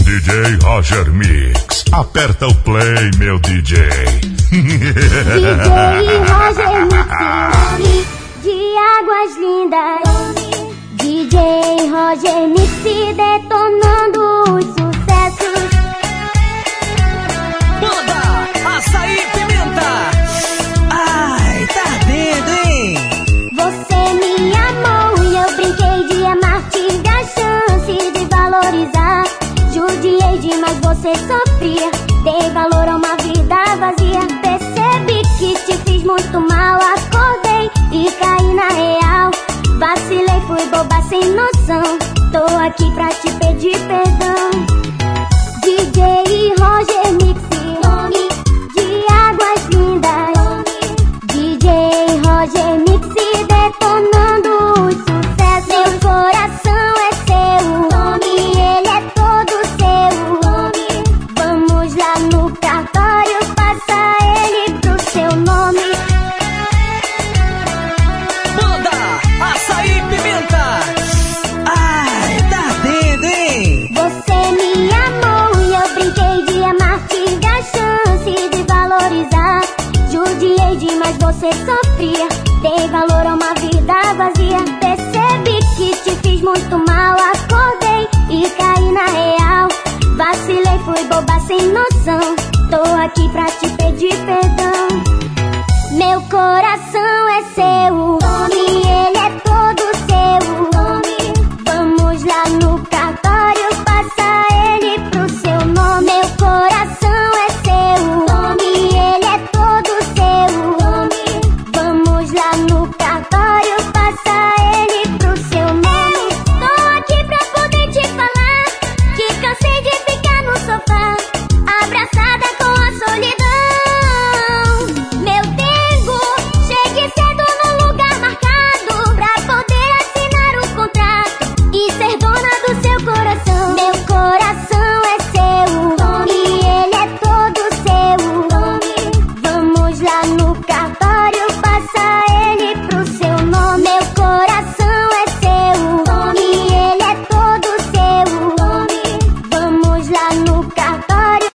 DJ Roger Mix. Aperta o play, meu DJ. DJ Roger Mix, de Águas Lindas. DJ Roger Mix detonando os sucessos. Banda Açaí Pimenta. Ai, tá ardendo, hein? Você me amou e eu brinquei de amar. Tive a chance de valorizar. Judiei demais, você sofria. Dei valor a uma vida vazia. Percebi que te fiz muito mal. Acordei e caí na real. Vacilei, fui boba sem noção. Tô aqui pra te pedir perdão. DJ Roger Mix, nome de Águas Lindas. DJ Roger Mix detonando os sucessos. Meu coração é seu nome, ele é todo seu nome. Vamos lá no cartório, passa ele pro seu nome. Banda Açaí Pimenta. Ai, tá ardendo, hein? Você me amou e eu brinquei de amar. Tive a chance de valorizar. Judiei demais, você sofria. Dei valor a uma vida vazia. Percebi que te fiz muito mal. Acordei e caí na real. Vacilei, fui boba sem noção. Tô aqui pra te pedir perdão. Meu coração é seu nome, ele é todo seu nome. Vamos lá no cartório, passa ele pro seu nome. Meu coração é seu nome, ele é todo seu nome. Vamos lá no cartório, passa ele pro seu nome. Tô aqui pra poder te falar que cansei de ficar no sofá, abraçada com a solidão. Meu tempo, chegue cedo no lugar marcado pra poder assinar o contrato e ser dona do seu coração. Meu coração é seu nome, ele é todo seu nome. Vamos lá no cartório, passa ele pro seu nome. Meu coração é seu nome, ele é todo seu nome. Vamos lá no cartório.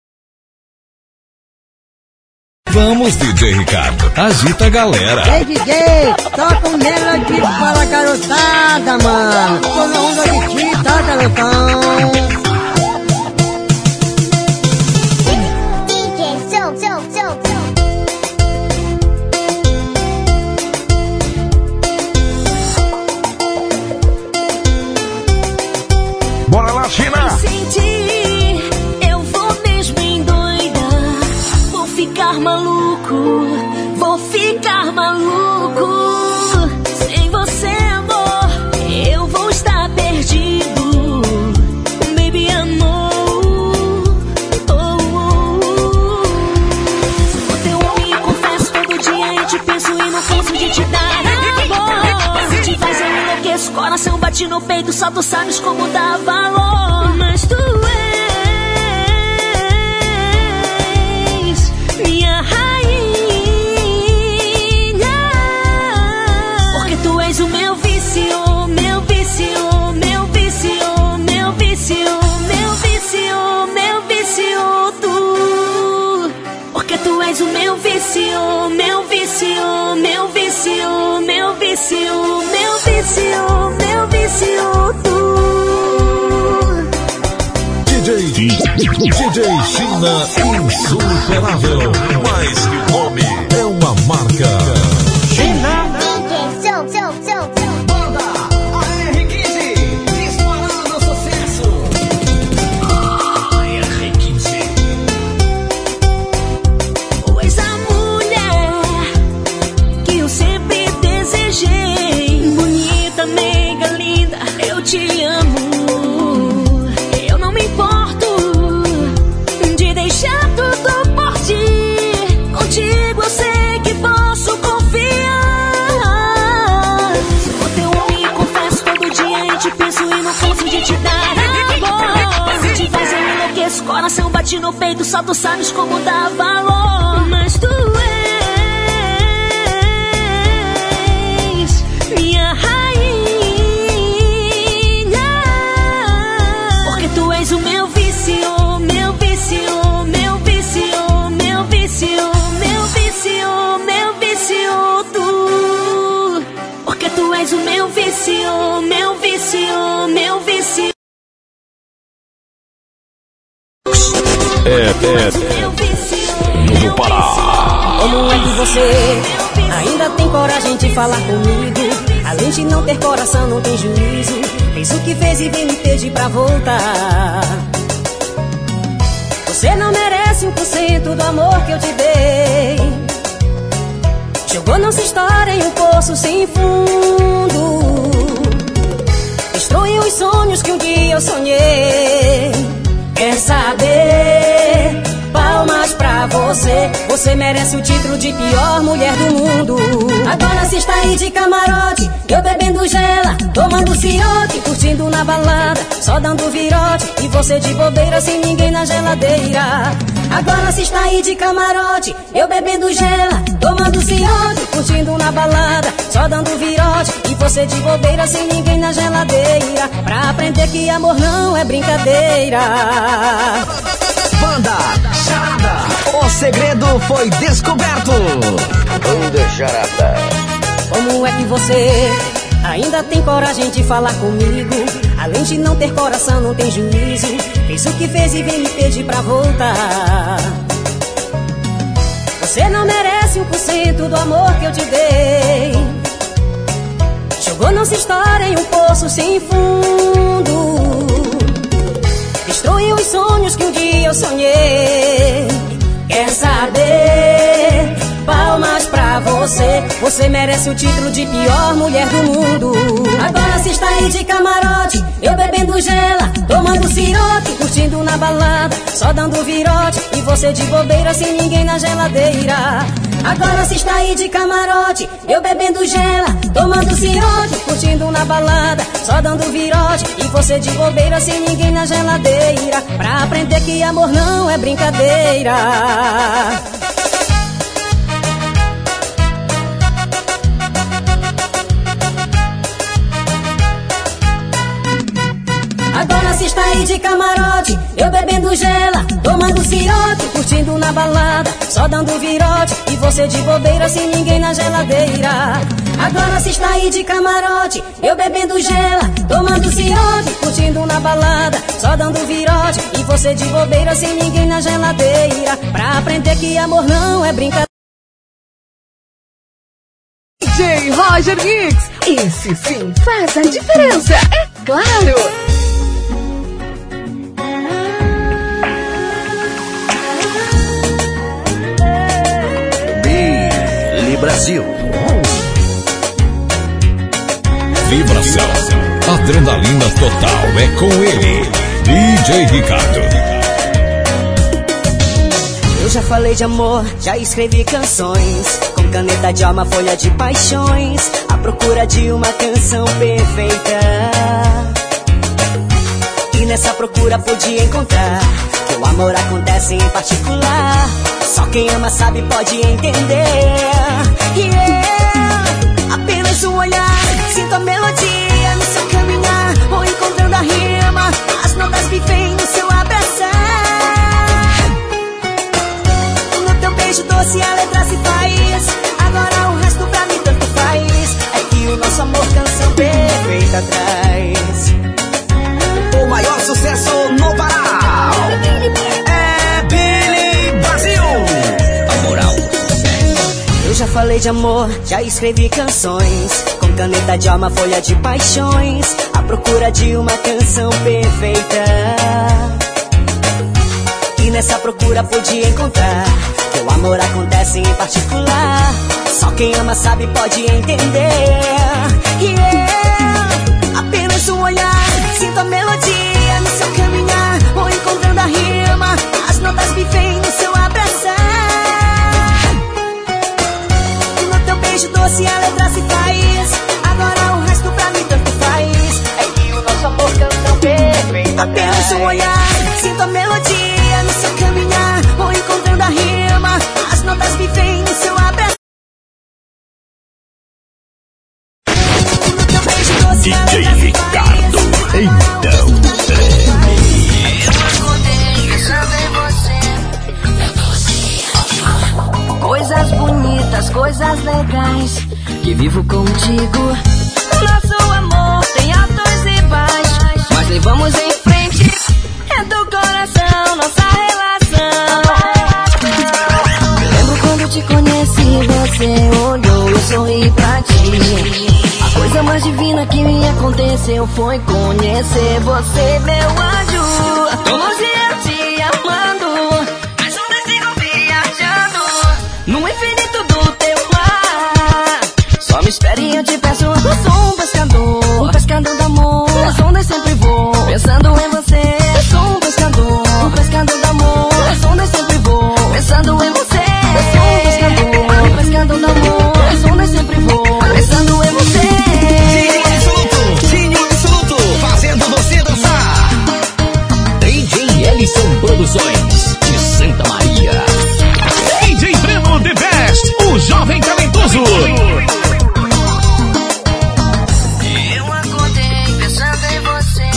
Vamos, DJ Ricardo. Agita a galera. Ei, DJ, toca um melody para a garotada, mano. Tô na onda de ti, tá, garotão? DJ, so. Bora lá, China. Sentir, eu vou mesmo endoidar. Vou ficar maluco, vou ficar maluco. Sem você, amor, eu vou estar perdido. Baby, amor. Sou teu homem e confesso, todo dia eu te penso e não canso de te dar amor. Se te faz eu enlouqueço, coração bate no peito, só tu sabes como dá valor. Mas tu és minha rainha, porque tu és o meu vício, meu vício, meu vício, meu vício, meu vício, meu vício, tu, porque tu és o meu vício, meu vício, meu vício, meu vício, meu vício, meu vício, tu. DJ China insuperável. Mais que um nome, é uma marca. Banda AR15. Disparando sucesso. AR15. Pois a mulher que eu sempre desejei, bonita, meiga, linda, eu te amo. Eu não me importo de deixar tudo por ti. Contigo eu sei que posso confiar. Sou teu homem e confesso, todo dia eu te penso e não canso de te dar amor. Se te faz eu enlouqueço, coração bate no peito, só tu sabes como dá valor. Mas tu és minha rainha, porque tu és o meu vício, meu vício, meu vício, meu vício, meu vício, meu vício, tu. Porque tu és o meu vício, meu vício, meu vício. No Pará. Como é que você ainda tem coragem de falar comigo? Além de não ter coração, não tem juízo. Fez o que fez e vem me pedir pra voltar. Você não merece 1% do amor que eu te dei. Jogou nossa história em um poço sem fundo. Destruiu os sonhos que um dia eu sonhei. Quer saber? Palmas pra você. Você merece o título de pior mulher do mundo. Agora você está aí de camarote, eu bebendo gela, tomando ciote, curtindo na balada, só dando virote, e você de bobeira sem ninguém na geladeira. Agora você está aí de camarote, eu bebendo gela, tomando ciote, curtindo na balada, só dando virote, e você de bobeira sem ninguém na geladeira. Pra aprender que amor não é brincadeira. Banda Charada, o segredo foi descoberto. Banda Charada. Como é que você ainda tem coragem de falar comigo? Além de não ter coração, não tem juízo. Fez o que fez e vem me pedir pra voltar. Você não merece 1% do amor que eu te dei. Jogou nossa história em um poço sem fundo. Destruiu os sonhos que um dia eu sonhei. Quer saber? Palmas pra você. Você merece o título de pior mulher do mundo. Agora você está aí de camarote, eu bebendo gela, tomando cirote, curtindo na balada, só dando virote, e você de bobeira sem ninguém na geladeira. Agora você está aí de camarote, eu bebendo gela, tomando cirote, curtindo na balada, só dando virote, e você de bobeira sem ninguém na geladeira. Pra aprender que amor não é brincadeira. Agora você está aí de camarote, eu bebendo gela, tomando cirote, curtindo na balada, só dando virote, e você de bobeira sem ninguém na geladeira. Agora você está aí de camarote, eu bebendo gela, tomando cirote, curtindo na balada, só dando virote, e você de bobeira sem ninguém na geladeira. Pra aprender que amor não é brincadeira. DJ Roger Mix, esse sim faz a diferença, é claro! Brasil. Vibração, adrenalina total é com ele, DJ Ricardo. Eu já falei de amor, já escrevi canções, com caneta de alma, folha de paixões, à procura de uma canção perfeita. E nessa procura pude encontrar que o amor acontece em particular. Só quem ama sabe, pode entender. Apenas um olhar, sinto a melodia no seu caminhar, vou encontrando a rima, as notas vivem no seu abraçar. No teu beijo doce a letra se faz, agora o resto pra mim tanto faz. É que o nosso amor canção perfeita traz. O maior sucesso no Pará é Billy Brasil. A moral. Eu já falei de amor, já escrevi canções, com caneta de alma, folha de paixões, à procura de uma canção perfeita. E nessa procura pude encontrar que o amor acontece em particular. Só quem ama sabe, pode entender. Apenas um olhar, sinto a melodia no seu caminhar, vou encontrando a rima, as notas vivem no seu abraçar. Beijo doce, a letra se faz, agora o resto pra mim tanto faz. É que o nosso amor canção perfeita. Apenas um olhar, sinto a melodia no seu caminhar, vou encontrando a rima, as notas vivem no seu abraço. DJ Ricardo, então coisas legais que vivo contigo. Nosso amor tem altos e baixos, mas levamos em frente. É do coração nossa relação. Lembro quando te conheci, você olhou, eu sorri pra ti. A coisa mais divina que me aconteceu foi conhecer você, meu anjo. Tô longe eu te amando, mas onde sigo viajando no infinito do teu mar. Só me espere e eu te peço, eu sou um pescador do amor. Nas ondas sempre vou, pensando em você. Eu sou um pescador do amor. Nas ondas sempre vou, pensando em você. Eu sou um pescador do amor. Nas ondas sempre vou, pensando em você. Tinho absoluto, fazendo você dançar. DJ Ellison Produções de Santa Maria. DJ Breno The Best, o jovem talentoso. Eu acordei pensando em você.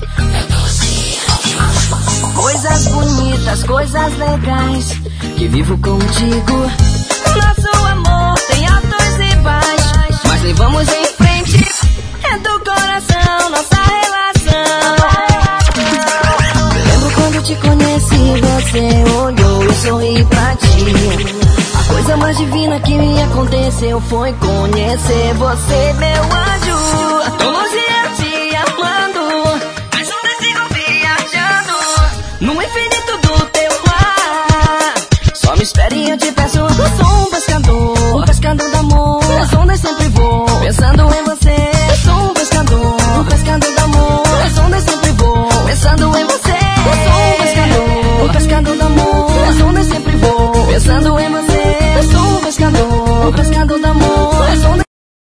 Coisas bonitas, coisas legais que vivo contigo. Nosso amor tem altos e baixos, mas levamos em frente. É do coração nossa relação. Lembro quando te conheci, você olhou, eu sorri pra ti. A coisa mais divina que me aconteceu foi conhecer você, meu anjo. Tô longe eu te amando, mas onde sigo viajando no infinito do teu mar. Só me espere e eu te peço, eu sou um pescador do amor. Nas ondas sempre vou, pensando em você. Eu sou um pescador do amor. Nas ondas sempre vou, pensando em você. Eu sou um pescador do amor. Nas ondas sempre vou, pensando em você. Eu sou um pescador do amor. Nas ondas...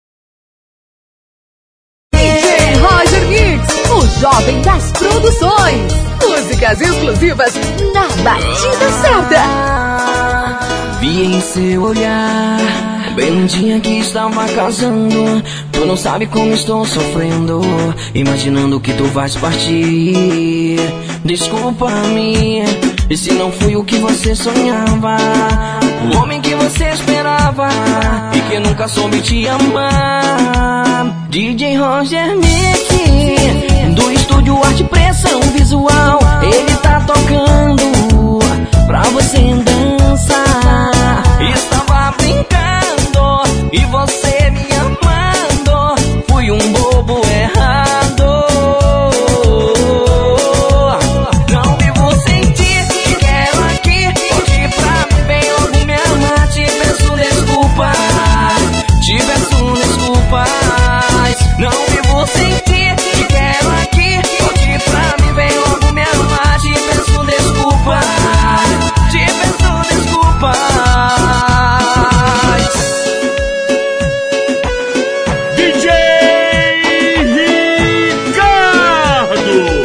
DJ Roger Mix, o jovem das produções. Músicas exclusivas na batida certa. Vi em seu olhar, bem no dia que estava casando. Tu não sabe como estou sofrendo, imaginando que tu vais partir. Desculpa-me, e se não fui o que você sonhava, o homem que você esperava e que nunca soube te amar. DJ Roger Mix, do estúdio Arte Pressão Visual, ele tá tocando pra você dançar. Estava brincando e você me amando, fui um bobo errado. Não vivo sem ti, te quero aqui, hoje pra mim vem logo me amar. Te peço desculpas, não vivo sem ti, te quero aqui, hoje pra mim vem logo me amar. Te peço desculpas, te peço desculpas. DJ Ricardo.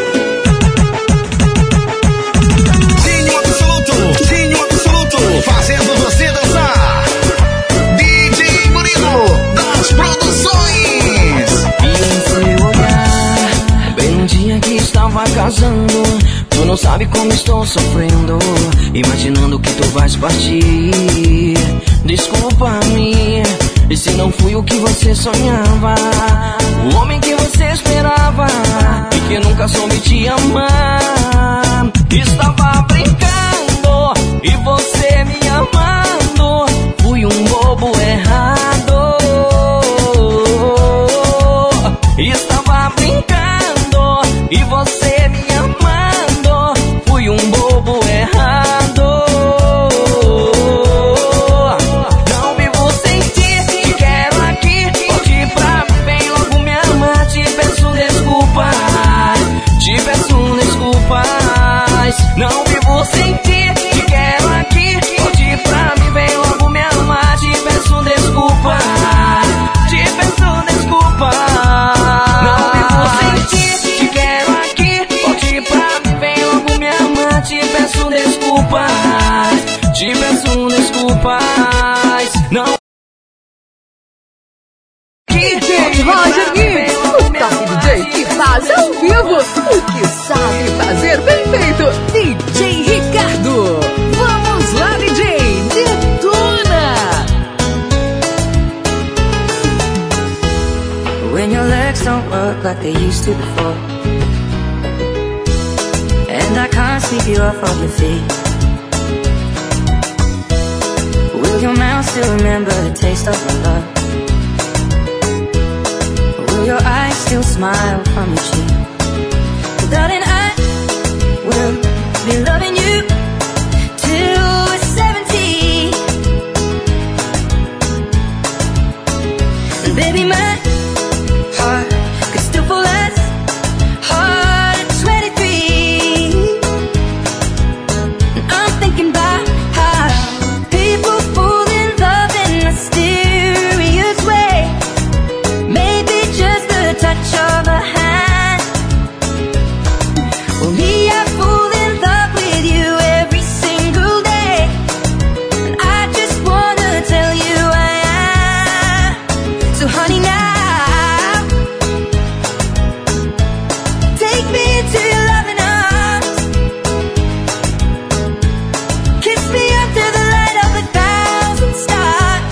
Tinho absoluto, fazendo você dançar. DJ Murilo das Produções. E em seu olhar, bem no dia que estava casando, tu não sabe como estou sofrendo, imaginando que tu vais partir. Desculpa-me, e se não fui o que você sonhava, o homem que você esperava e que nunca soube te amar. Estava brincando e você me amando, fui um bobo errado. Estava brincando e você me amando, fui um bobo errado. Não vivo sem ti, te quero aqui, hoje pra mim vem logo me amar. Te peço desculpas, não vivo sem ti, te quero aqui, hoje pra mim vem logo me amar. Te peço desculpas, não vivo sem ti, te quero aqui, hoje pra mim vem logo me amar. Te peço desculpas, não. DJ Roger Mix, o top DJ que faz ao vivo o que sabe fazer bem feito. DJ Ricardo, vamos lá, DJ, detona! used to before. And I can't sweep you off of your feet. Will your mouth still remember the taste of my love? Will your eyes still smile from your cheek? Darling, I will be loving you till we're 70. And baby, my heart could still fall as hard at 23. And I'm thinking about how people fall in love in a mysterious way. Maybe just the touch of a hand. Well, me, I fall in love with you every single day. And I just wanna tell you I am. So honey, now take me into your loving arms. Kiss me under the light of 1,000 stars.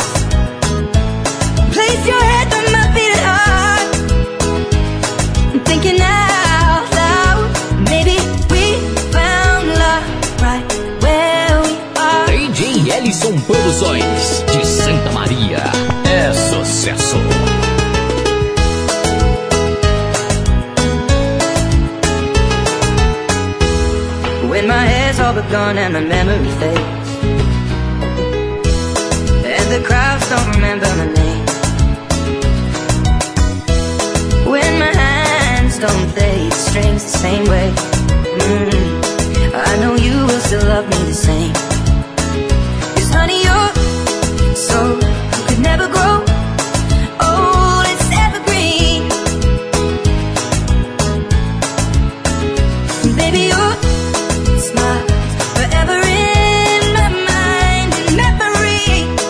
Place your head on my beating heart. I'm thinking out loud. Maybe we found love right where we are. DJ Ellison Produções de Santa Maria. É sucesso. When my hair's all but gone and my memory fades, and the crowds don't remember my name. When my hands don't play the strings the same way, I know you will still love me the same. 'Cause honey, your soul could never grow old, it's evergreen. Baby, your smile forever in my mind and memory.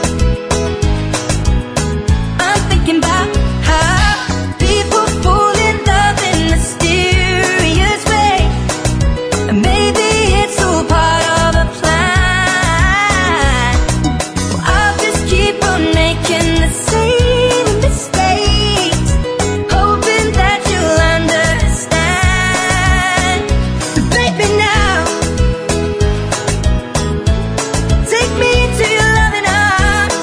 I'm thinking about how people fall in love in mysterious way. And maybe it's all part of a plan. Well, I'll just keep on making the same mistakes, hoping that you'll understand. Baby, now take me into your loving arms.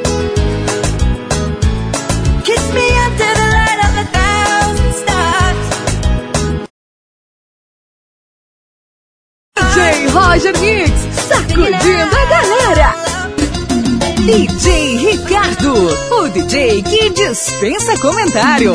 Kiss me under the light of 1,000 stars. DJ Roger Mix, sacudindo a galera. DJ Ricardo, o DJ que dispensa comentário.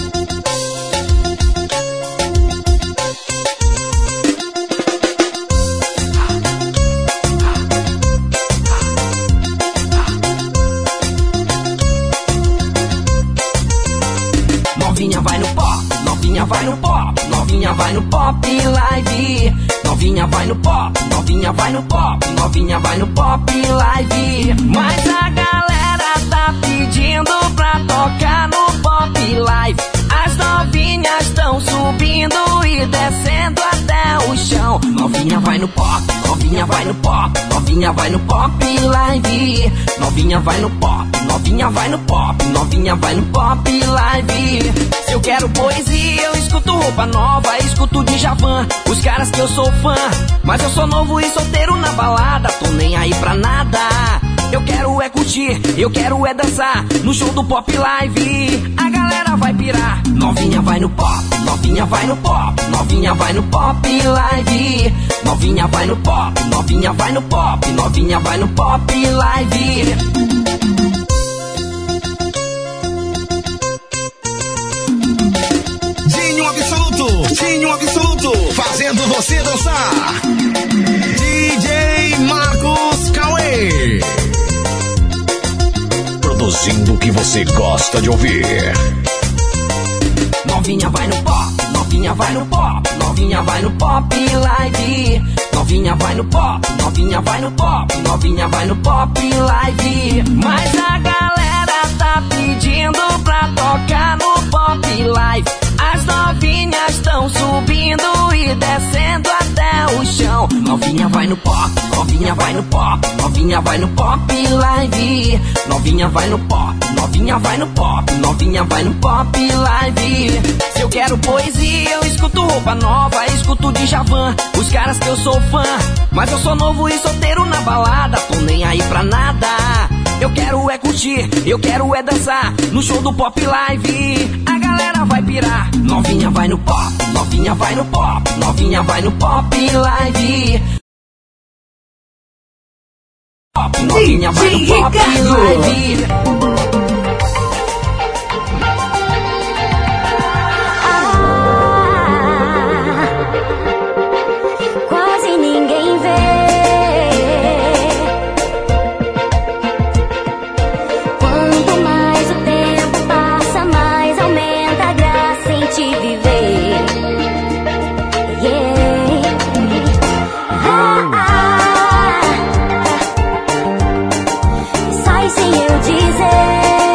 Novinha vai no pop, novinha vai no pop, novinha vai no pop live. Novinha vai no pop, novinha vai no pop, novinha vai no pop live. Mas a galera tá pedindo pra tocar no pop live. As novinhas estão subindo e descendo até o chão. Novinha vai no pop, novinha vai no pop, novinha vai no pop live. Novinha vai no pop, novinha vai no pop, novinha vai no pop live. Se eu quero poesia, eu escuto roupa nova, escuto Djavan, os caras que eu sou fã. Mas eu sou novo e solteiro na balada, tô nem aí pra nada. Eu quero é curtir, eu quero é dançar no show do pop live. A galera vai pirar. Novinha vai no pop, novinha vai no pop, novinha vai no pop live. Novinha vai no pop, novinha vai no pop, novinha vai no pop live. Dinho Absoluto, fazendo você dançar. DJ Marcos Cauê, produzindo o que você gosta de ouvir. Novinha vai no pop, novinha vai no pop, novinha vai no pop live. Novinha vai no pop, novinha vai no pop, novinha vai no pop live. Mas a galera tá pedindo pra tocar no pop live. As novinhas estão subindo e descendo até o chão. Novinha vai no pop, novinha vai no pop, novinha vai no pop live. Novinha vai no pop, novinha vai no pop, novinha vai no pop live. Se eu quero poesia, eu escuto Roupa Nova, escuto Djavan, os caras que eu sou fã. Mas eu sou novo e solteiro na balada, tô nem aí pra nada. Eu quero é curtir, eu quero é dançar no show do Pop Live. A galera vai pirar. Novinha vai no pop, novinha vai no pop, novinha vai no Pop Live. Pop, novinha vai no Pop Live. Quase ninguém vê. Quanto mais o tempo passa, mais aumenta a graça em te viver. Yeah. Sai sem eu dizer.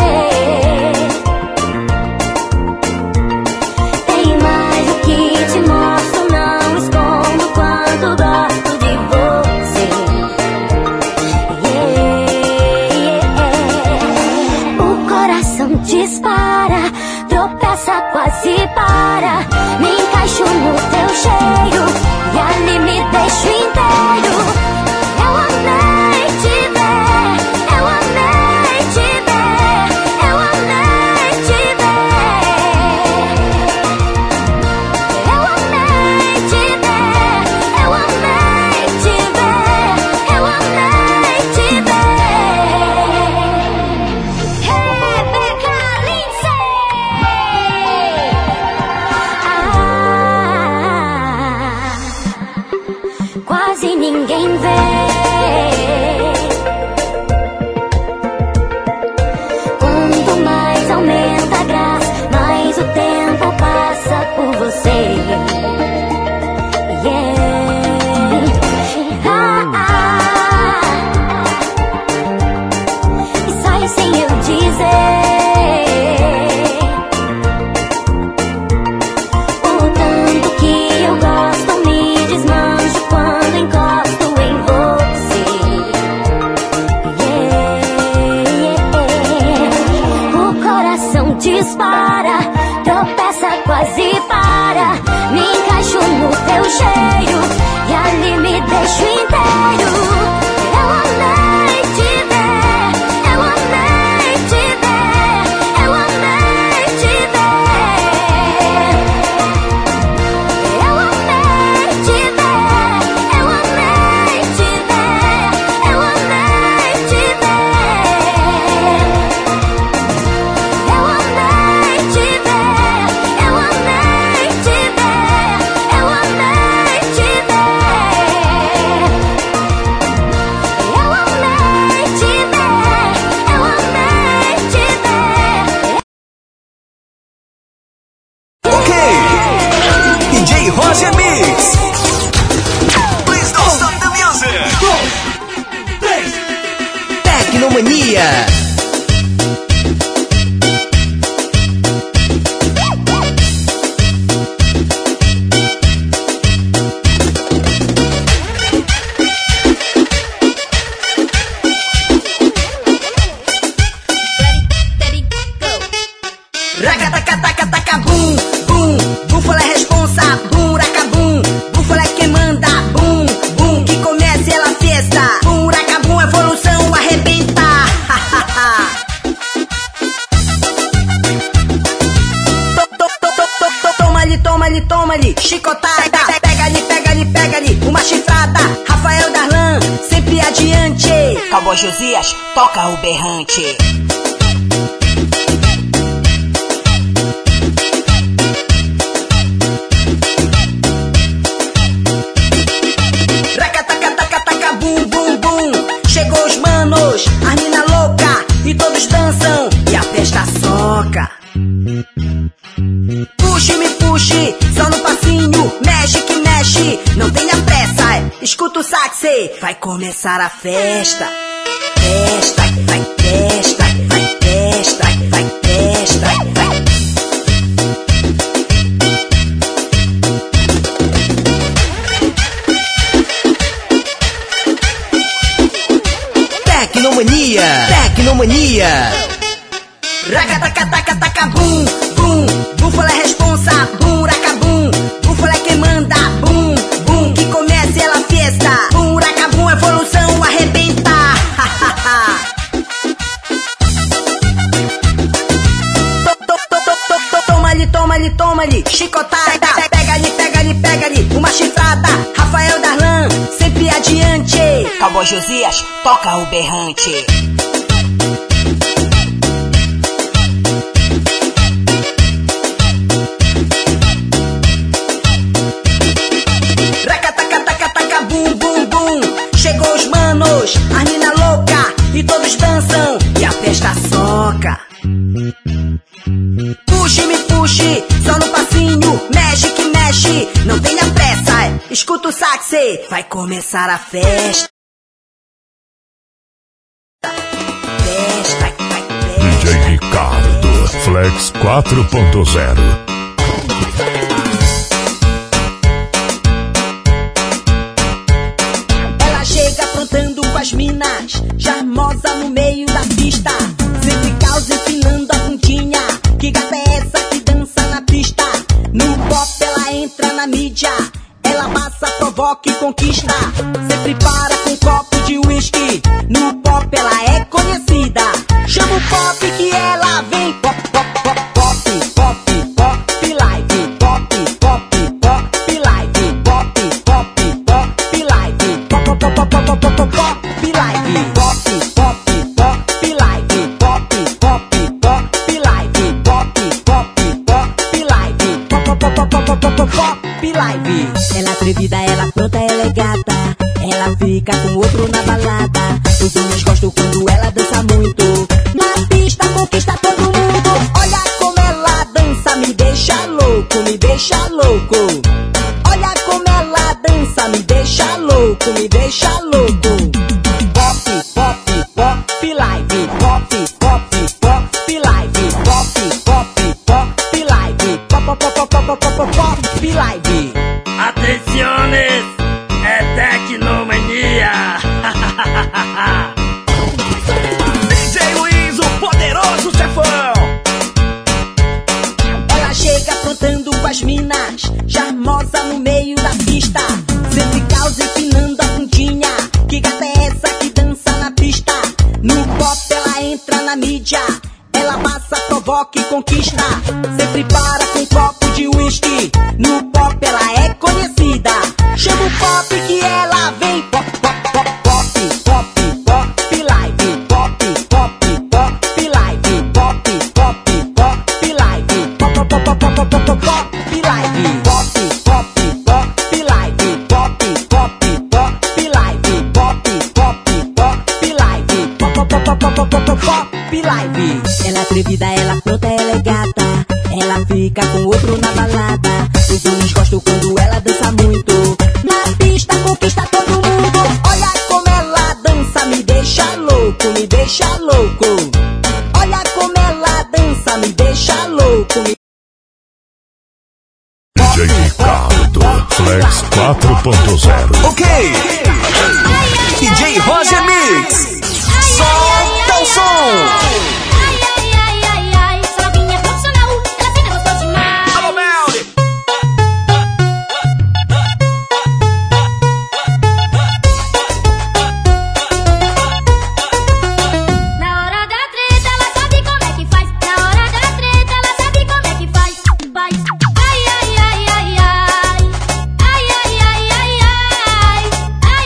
Tem mais o que te mostro, não escondo quanto gosto de você. Yeah. O coração dispara, tropeça, quase para. Me encaixo no teu cheiro e ali me deixo inteiro. Eu amei te ver, eu amei te ver, eu amei te ver. Eu amei te ver, eu amei te ver, eu amei te ver. Rebeca Lindsay. Quase ninguém vê. Quanto mais aumenta a graça, mais o tempo passa por você. Yeah. E sai sem eu dizer. O tanto que eu gosto, me desmancho quando encosto em você. Yeah. O coração dispara, tropeça, quase para. Me encaixo no teu cheiro e ali me deixo inteiro. Eu amei te ver, eu amei te ver, eu amei te ver. Eu amei te ver, eu amei te ver, eu amei te ver. Eu amei te ver, eu amei te ver, eu amei te ver. Eu amei te ver, eu amei te ver. Ok, DJ Roger Mix. Please don't stop the music. 2, 3. Tecnomania. Ragatacataca, bum, bum, búfala é responsa, bum, racabum, búfala é quem manda, bum, bum, que comece ela festa, bum, racabum, evolução arrebenta, Toma-lhe, chicotada, pega-lhe, uma chifrada, Rafael Darlan, sempre adiante, Cowboy Josias, toca o berrante. Racataca, bum, bum, bum. Chegou os manos, a mina louca, e todos dançam, e a festa soca. Puxe-me, puxe, só no passinho, mexe que mexe, não tenha pressa, escuta o sax, vai começar a festa. Festa, vai festa, vai festa, vai festa, vai. Tecnomania. Racatacatacataca, bum, bum. Búfala é responsa, bum, racabum. Búfala é quem manda, bum, bum. Que comece ela fiesta, bum, racabum. Evolução arrebenta. Toma-lhe, chicotada. Pega-lhe, uma chifrada. Rafael Darlan, sempre adiante. Cowboy Josias, toca o berrante. Racatacataca, bum, bum, bum. Chegou os manos, a mina louca. E todos dançam, e a festa soca. Puxe, só no passinho, mexe que mexe, não tenha pressa, escuta o sax, vai começar a festa. DJ Ricardo, Flex 4.0. Ela chega aprontando com as minas, charmosa no meio da pista, sempre causa empinando a pontinha. Que gata é essa que dança na pista? No pop ela entra na mídia, ela passa, provoca e conquista. Sempre para com um copo de whisky, no pop ela é conhecida. Chama o pop que ela vem. Pop, pop, pop, pop, pop, pop, live. Pop, pop, pop, live. Pop, pop, pop, live. Pop, pop, pop, pop, pop, pop, pop, live. Pop, pop, pop, live. Pop, pop, pop, live. Pop, pop, pop, live. Pop, pop, pop, pop, pop, pop, live. Ela atrevida, ela pronta, ela é gata. Ela fica com outro na balada. Os homens gostam quando ela dança muito. Na pista conquista todo mundo. Olha como ela dança, me deixa louco, me deixa louco. Olha como ela dança, me deixa louco, me deixa louco. Pop, pop, pop, live. Pop, pop, pop, live. Pop, pop, pop, live. Pop, pop, pop, pop, pop, pop, live. Atenciones, é Tecnomania. DJ Luiz, o poderoso chefão. Ela chega aprontando com as minas, charmosa no meio da pista, sempre causa empinando a pontinha. Que gata é essa que dança na pista? No pop ela entra na mídia, ela passa, provoca e conquista. Sempre para com um copo de whisky, no pop ela é conhecida. Chama o pop que ela vem. Pop, pop, pop, pop, pop, pop, live. Pop, pop, pop, live. Pop, pop, pop, live. Pop, pop, pop, pop, pop, pop, live. Pop, pop, pop, live. Pop, pop, pop, live. Pop, pop, pop, live. Pop, pop, pop, pop, pop, live. Ela atrevida, ela pronta, ela é gata. Ela fica com outro na balada. Os homens gostam quando ela dança muito. Na pista conquista todo mundo. Olha como ela dança, me deixa louco, me deixa louco. Olha como ela dança, me deixa louco. DJ Ricardo, Flex 4.0. Ok. DJ Roger Mix. Solta o som. Ai, ai, ai, ai, ai, ai, ai, ai, ai, ai, ai,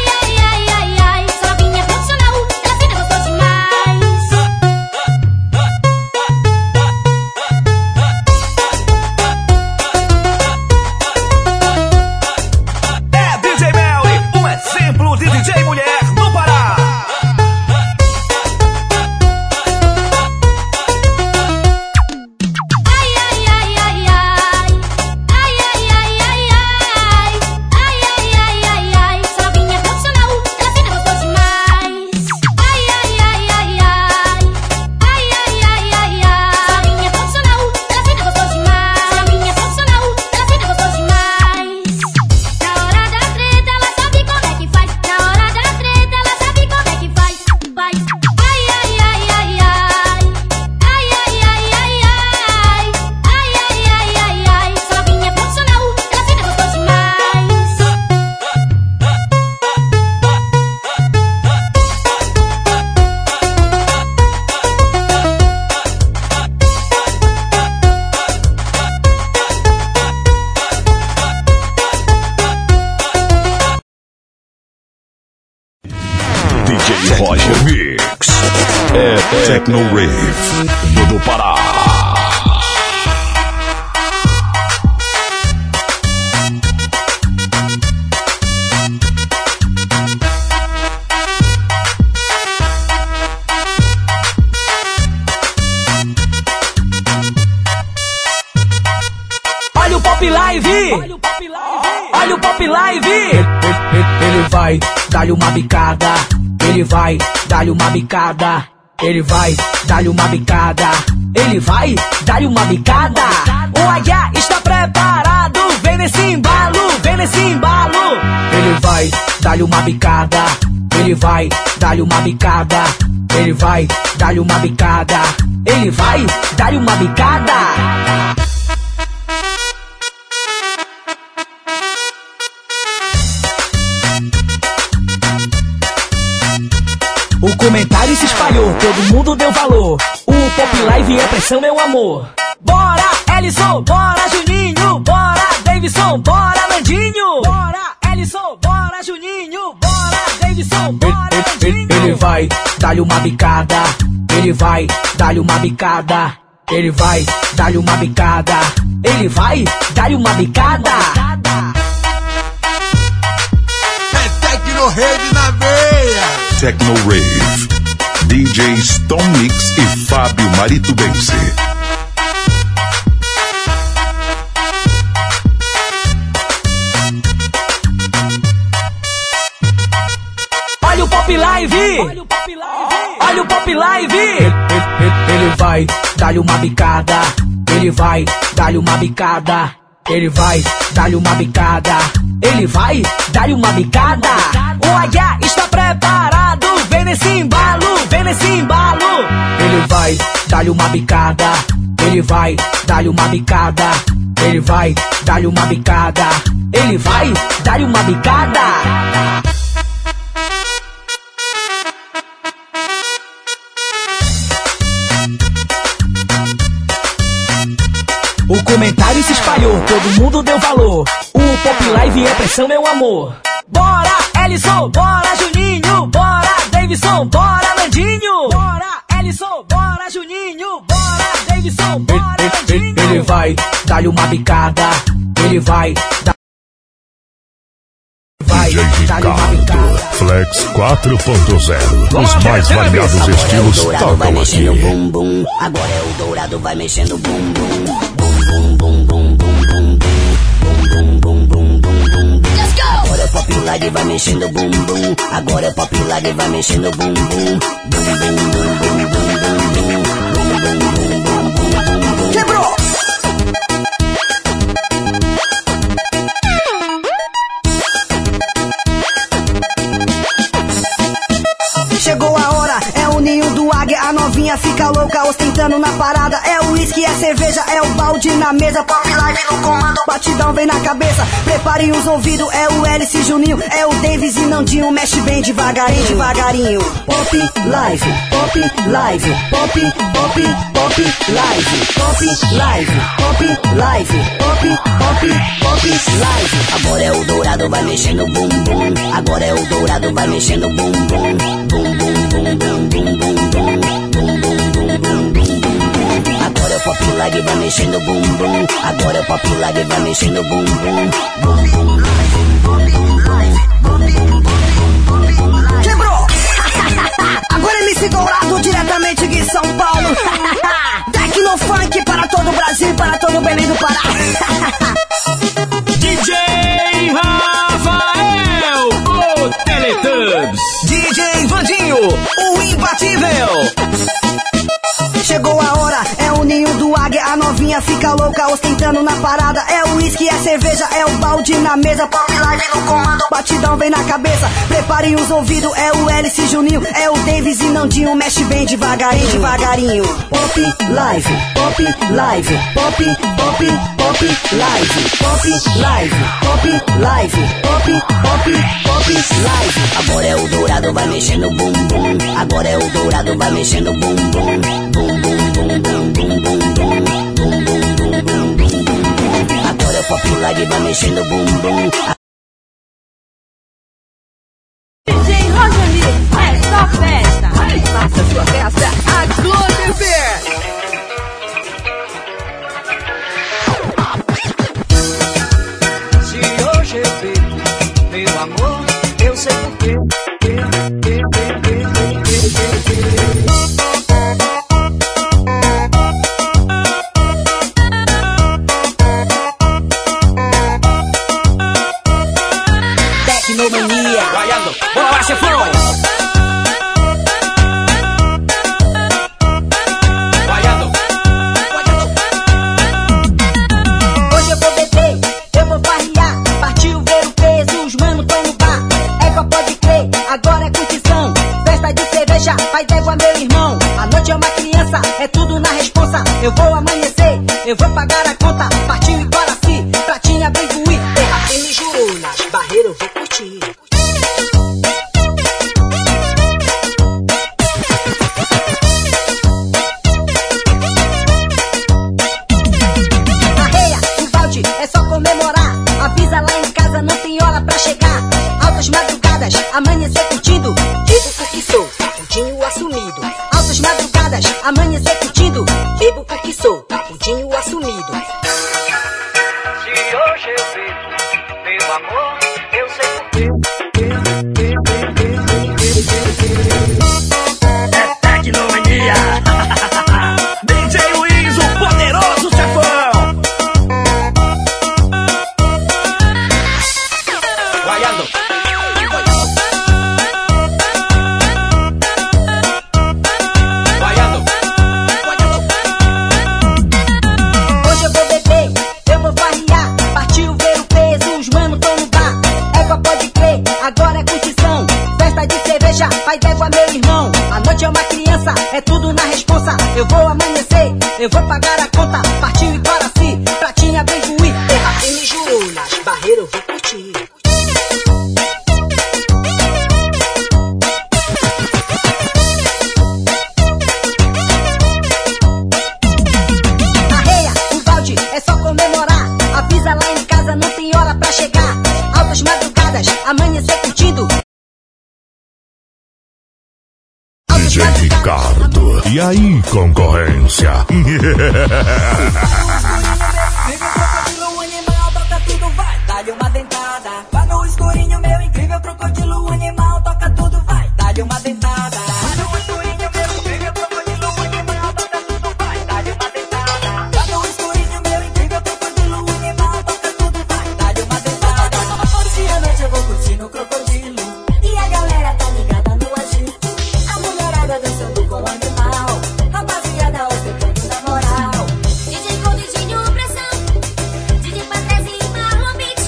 Roger Mix. É Techno Rave do Pará. Olha o Pop Live! Olha o Pop Live! Ele vai dar-lhe uma bicada. Ele vai dar-lhe uma bicada. Ele vai dar-lhe uma bicada. Ele vai dar-lhe uma bicada. O Águia está preparado. Vem nesse embalo, vem nesse embalo. Ele vai dar-lhe uma bicada. Ele vai dar-lhe uma bicada. Ele vai dar-lhe uma bicada. Ele vai dar-lhe uma bicada. O comentário se espalhou, todo mundo deu valor. O Pop Live é pressão, meu amor. Bora, Ellison, bora, Juninho. Bora, Davidson, bora, Landinho. Bora, Ellison, bora, Juninho. Bora, Davidson, bora, Landinho. Ele vai dar-lhe uma bicada. Ele vai dar-lhe uma bicada. Ele vai dar-lhe uma bicada. Ele vai dar-lhe uma bicada. É Techno Rave na veia. Techno Rave. DJ Stone Mix e Fábio Maritubense. Olha o Pop Live! Olha o Pop Live! Ele vai dar-lhe uma bicada. Ele vai dar-lhe uma bicada. Ele vai dar-lhe uma bicada. Ele vai dar-lhe uma bicada. O Águia está preparado. Vem nesse embalo, vem nesse embalo. Ele vai dar-lhe uma bicada. Ele vai dar-lhe uma bicada. Ele vai dar-lhe uma bicada. Ele vai dar-lhe uma bicada. O comentário se espalhou, todo mundo deu valor. O Pop Live é pressão, meu amor. Bora, Ellison, bora, Juninho. Bora, Davidson, bora, Landinho. Bora, Ellison, bora, Juninho. Bora, Davidson, bora, Landinho. Ele vai dar-lhe uma bicada. Ele vai dar... DJ Ricardo, Flex 4.0. Os mais variados estilos tocam aqui. Bum, bum. Agora é o Dourado, vai mexendo bum, bum. Bum, bum, bum, bum, bum, bum. Bum, bum, bum, bum, bum, bum. Agora é o Pop Live, vai mexendo bum, bum. Agora é o Pop Live, vai mexendo bum, bum. Bum, bum, bum, bum, bum, bum, bum. Bum, bum, bum, bum, bum, bum. Quebrou! Chegou a hora, é o ninho do águia. A novinha fica louca, ostentando na parada. É o uísque, é cerveja, é o balde na mesa. Pop Live no comando, batidão vem na cabeça. Preparem os ouvidos, é o Hélice Juninho. É o Davis e Nandinho, mexe bem devagarinho, devagarinho. Pop Live, Pop Live, Pop, Pop, Pop Live, Pop Live, Pop Live, Pop, Pop, Pop Live. Agora é o Dourado, vai mexendo bum, bum. Agora é o Dourado, vai mexendo bum, bum. Bum, bum, bum, bum, bum, bum, bum. Bum, bum, bum, bum, bum, bum. Agora é o Pop Live, vai mexendo bum, bum. Agora é o Pop Live, vai mexendo bum, bum. Bum, bum, bum, bum, bum, bum. Quebrou! Agora MC Dourado, diretamente de São Paulo. Tecno Funk para todo o Brasil, para todo o Belém do Pará. DJ Rafael, o Teletubbies. DJ Vandinho, o imbatível. Chegou a hora, é o ninho do águia. A novinha fica louca, ostentando na parada. É o uísque, é cerveja, é o balde na mesa. Pop Live no comando, batidão vem na cabeça. Preparem os ouvidos, é o Hélice Juninho. É o Davis e Nandinho, mexe bem devagarinho, devagarinho. Pop Live, Pop Live, Pop, Pop, Pop Live, Pop Live, Pop Live, Pop, Pop, Pop Live. Agora é o Dourado, vai mexendo bum, bum. Agora é o Dourado, vai mexendo bum, bum. Bum, bum, bum, bum, bum, bum, bum. Bum, bum, bum, bum, bum, bum. Agora é o Pop Live, vai mexendo bum, bum. DJ Roger Mix, é só festa. Faça sua festa acontecer. Se hoje eu bebo, meu amor, eu sei porquê. Tecnomania, guaiando, bora lá, chefão! Guaiando. Hoje eu vou beber, eu vou farrear. Partiu ver o peso, os manos tão no bar. Égua pode crer, agora é curtição. Festa de cerveja, faz égua meu irmão. A noite é uma criança, é tudo na responsa. Eu vou amanhecer, eu vou pagar a conta. Partiu Iguaraci, pratinha bem ruim. Terra firme jurou, nas barreiras eu vou curtir. Arreia, o balde, é só comemorar. Avisa lá em casa, não tem hora pra chegar. Altas madrugadas, amanhecer curtindo. Bebo porque sou, capudinho assumido. Altas madrugadas, amanhecer curtindo. Bebo porque sou, capudinho assumido. Se hoje eu bebo, meu amor, eu sei porquê. É Tecnomania. DJ Luiz, o poderoso chefão. Guaiando. Guaiando. Hoje eu vou beber, eu vou farrear. Partiu ver o peso, os manos tão no bar. Égua pode crer, agora é curtição. Festa de cerveja, faz égua meu irmão. A noite é uma criança, é tudo na responsa. Eu vou amanhecer, eu vou pagar a conta. Partiu Iguaraci, pratinha bem ruim. Terra firme jurou, nas barreiras eu vou curtir. Arreia, o balde, é só comemorar. Avisa lá em casa, não tem hora pra chegar. Altas madrugadas, amanhecer curtindo. DJ Ricardo. E aí, concorrência? Crocodilo animal, toca tudo, vai, dá-lhe uma dentada. Vá no escurinho, meu incrível crocodilo animal, toca tudo, vai, dá-lhe uma dentada. Vá no escurinho, meu incrível crocodilo animal, toca tudo, vai, dá-lhe uma dentada. Vá no escurinho, meu incrível crocodilo animal, toca tudo, vai, dá-lhe uma dentada. Hoje à noite eu vou curtir no crocodilo e a galera tá ligada no agito. A mulherada dançando com o animal, rapaziada ostentando na moral. DJ Condidinho pressão, DJ Patrese e Marlon Beat.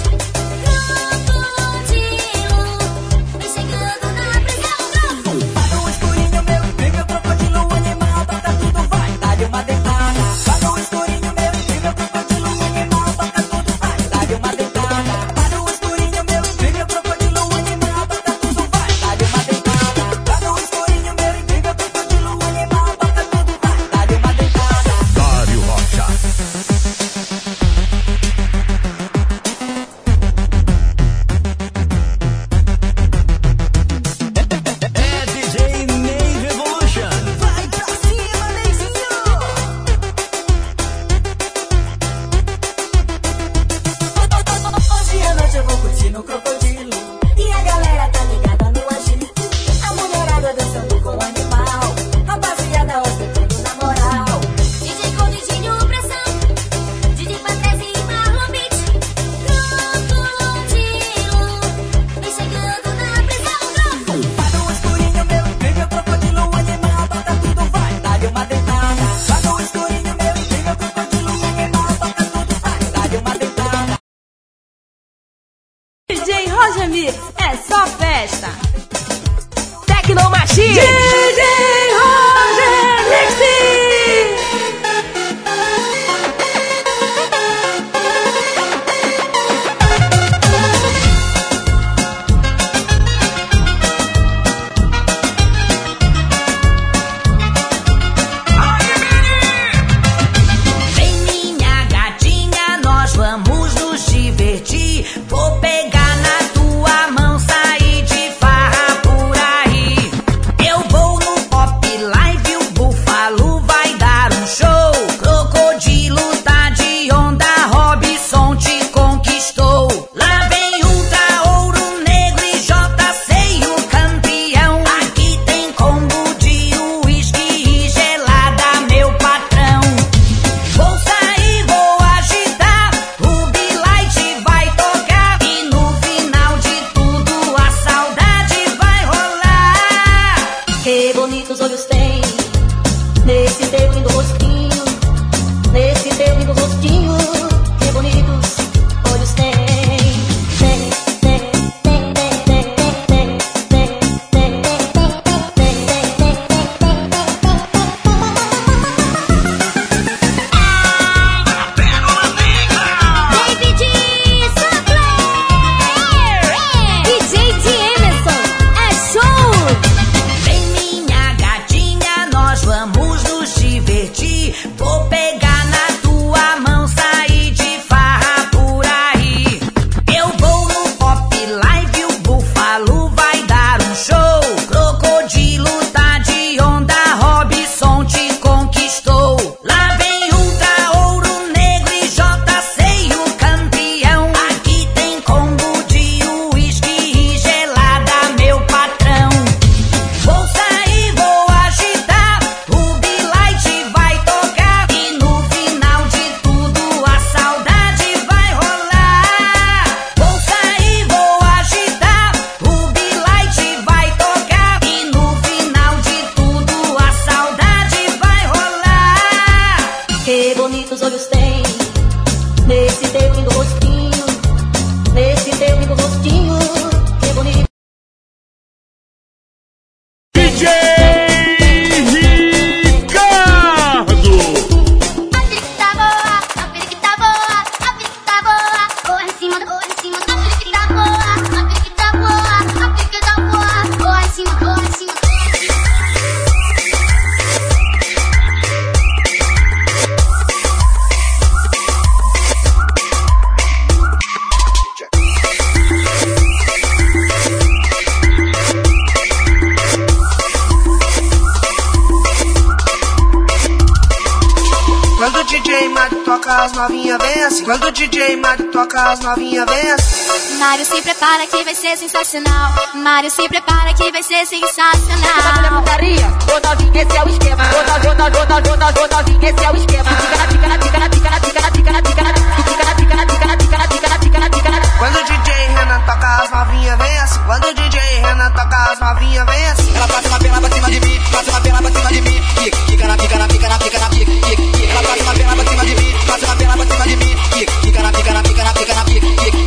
Crocodilo, vem chegando na prisão. Vá no escurinho, meu incrível crocodilo animal, toca tudo, vai, dá-lhe uma dentada. Vá no escurinho, meu incrível crocodilo animal, toca tudo, vai, dá-lhe uma dentada. Vá no escurinho, meu incrível crocodilo animal, toca tudo, vai, dá-lhe uma dentada. Vá no escurinho, meu incrível crocodilo animal, toca tudo, vai, dá-lhe uma dentada. Dário Rocha. É DJ Ney Revolution. Vai pra cima, Neyzinho. Hoje à noite eu vou curtir no crocodilo e a galera tá ligada no agito. A mulherada dançando com o animal, rapaziada ostentando na moral. DJ Condidinho pressão, DJ Patrese e Marlon Beat. Crocodilo, vem chegando na prisão. Vá no escurinho, meu incrível crocodilo animal, toca tudo, vai, dá-lhe uma dentada. Vá no escurinho, meu incrível crocodilo animal, toca tudo, vai, dá-lhe uma dentada. DJ Roger Mix, é só festa. Tecnomachia. DJ Roger Mix. Vem minha gatinha, nós vamos nos divertir. Vou pegar na tua mão, sair de farra por aí. Eu Que bonitos olhos tem nesse teu lindo rostinho, nesse teu lindo rostinho. Que bonitos olhos tem. Vou pegar na tua mão, sair de farra por aí. Eu vou no Pop Live, o Búfalo vai dar um show. Crocodilo tá de onda, Robson te conquistou. Lá vem Ultra, Ouro Negro e JC, o campeão. Aqui tem combo de uísque e gelada, meu patrão. Vou sair, vou agitar, o Bilight vai tocar. E no final de tudo a saudade vai rolar. Vou sair, vou agitar, o Bilight vai tocar. E no final de tudo a saudade vai rolar. Que bonitos olhos tem nesse teu lindo rostinho, nesse teu lindo rostinho. Que bonito. DJ Ricardo. A periquita boa, a periquita boa, a periquita boa. Corre em cima, corre em cima. A periquita boa, a periquita boa, a periquita boa. Corre em cima, corre em cima. Quando o DJ Mário toca, as novinhas vem assim. Quando o DJ Mário toca, as novinhas vem assim. Mário, se prepara que vai ser sensacional. Mário, se prepara que vai ser sensacional. Putaria, ô novinha, esse é o esquema. Ô novinha, esse é o esquema. Fica na pica, na pica, na pica, na pica, na pica, na pica, na pica, na pica, na pica, na pica, na pica, na pica, na pica. Quando o DJ Renan toca, as novinhas vem assim. Quando o DJ Renan toca, as novinhas vem assim. Ela passa uma perna pra cima de mim, passa uma perna pra cima de mim. Fica na pica, na pica, na pica, na pica. Ela passa uma perna pra cima de mim, passa uma perna pra cima de mim. Fica na pica, na pica, na pica, na pica.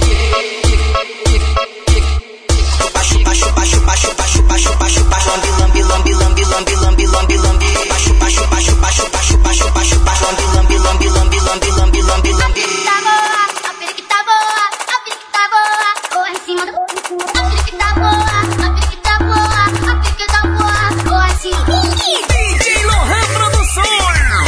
Chupa, chupa, chupa, chupa, chupa, chupa, chupa, lambi, lambi, lambi, lambi, lambi, lambi, lambi. Chupa, chupa, chupa, chupa, chupa, chupa, chupa, lambi, lambi, lambi, lambi, lambi, lambi, lambi. A periquita boa, a periquita boa. Corre em cima, corre em cima. A periquita boa, a periquita boa, a periquita boa. Corre em cima. DJ Lohan Produções.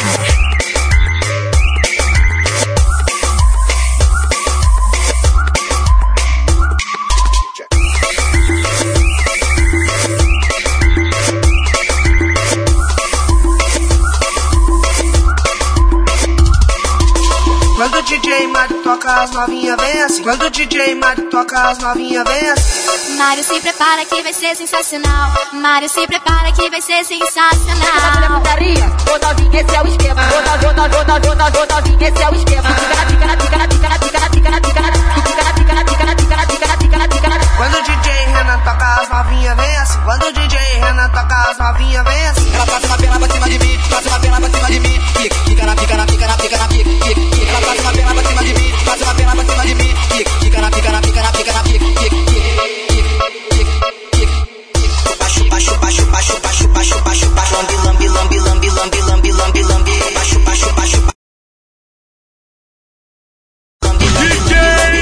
Quando o DJ Mário toca, as novinhas vem assim. Quando o DJ Mário toca, as novinhas vem assim. Mário, se prepara que vai ser sensacional. Mário, se prepara que vai ser sensacional. Putaria, ô novinha, esse é o esquema. Ô novinha, esse é o esquema. Fica na pica, na pica, na pica, na pica, na pica, na pica, na pica, na pica, na pica, na pica, na pica, na pica, na pica, na pica. Quando o DJ Renan toca, as novinhas vem assim. Quando o DJ Renan toca, as novinhas vem assim. Ela passa uma perna pra cima de mim, passa uma perna pra cima de mim. Fica na pica, na pica, na pica, na pica. Ela passa uma perna pra cima de mim, passa uma perna pra cima de mim. Fica na pica, na pica, na pica, na pica. Chupa, chupa, chupa, chupa, chupa, chupa, chupa, lambi, lambi, lambi, lambi, lambi, lambi, lambi. Chupa, chupa, chupa. DJ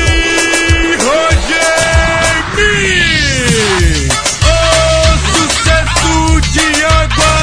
Roger Mi, o sucesso de água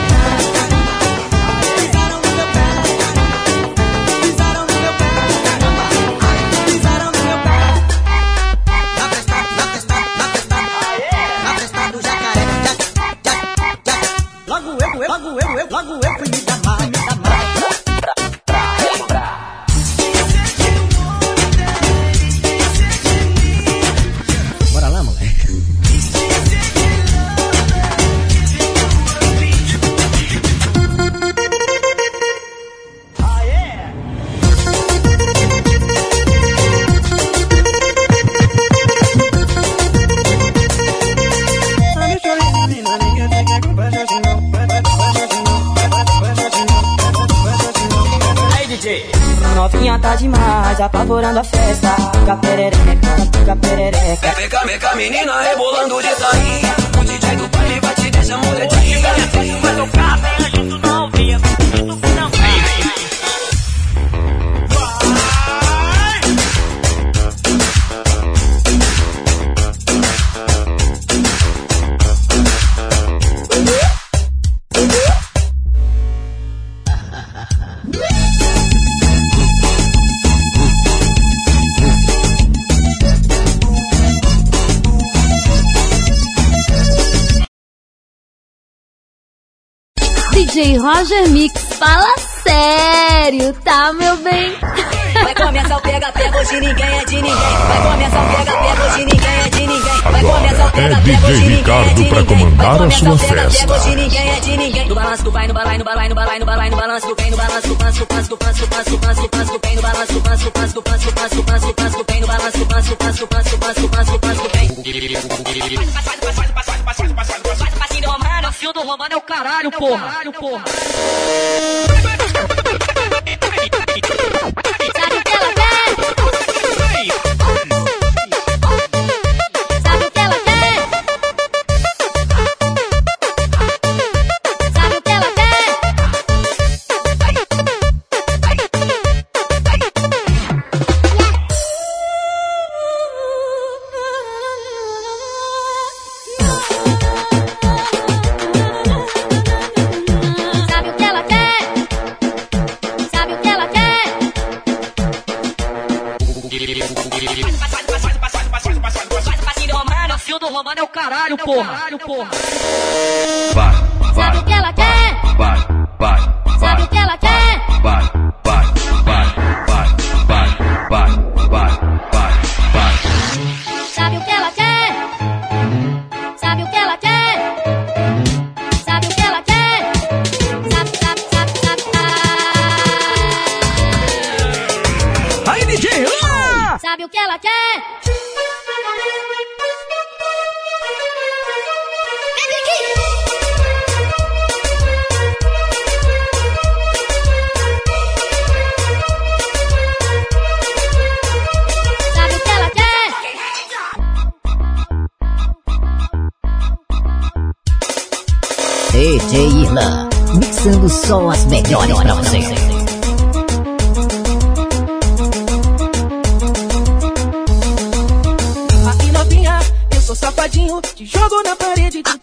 mas apavorando a festa. Fica perereca, fica perereca. Vem cá, menina, rebolando de sainha. O DJ do baile vai te deixar moledinha. Vai tocar, vem junto não via. DJ Roger Mix, fala sério, tá, meu bem? Vai começar o pega-pega, hoje ninguém é de ninguém. Vai começar o pega-pega, hoje ninguém é de ninguém. Vai começar o pega-pega, hoje ninguém é de ninguém. Pra comandar a sua festa. Hoje ninguém é de ninguém. No balanço do vai, no balai, no balai, no balai, no balai, no balanço do vem, no balanço do passo, passo, passo, passo, passo, passo, vem, no balanço do passo, passo, passo, passo, passo, passo, vem, no balanço do passo, passo, passo, passo, passo, passo, vem. Fio do Romano é o caralho, porra. Sabe o que ela quer? Sabe o que ela quer? Sabe o que ela quer? Fio do Romano é o caralho, porra. Sabe o que ela quer? Sabe o que ela quer? Sabe o que ela quer? Sabe o que ela quer? Sabe o que ela quer? Sabe. Aí, DJ, lá! Sabe o que ela quer? DJ Irlan, mixando só as melhores pra você. Aqui novinha, eu sou safadinho, te jogo na parede, tu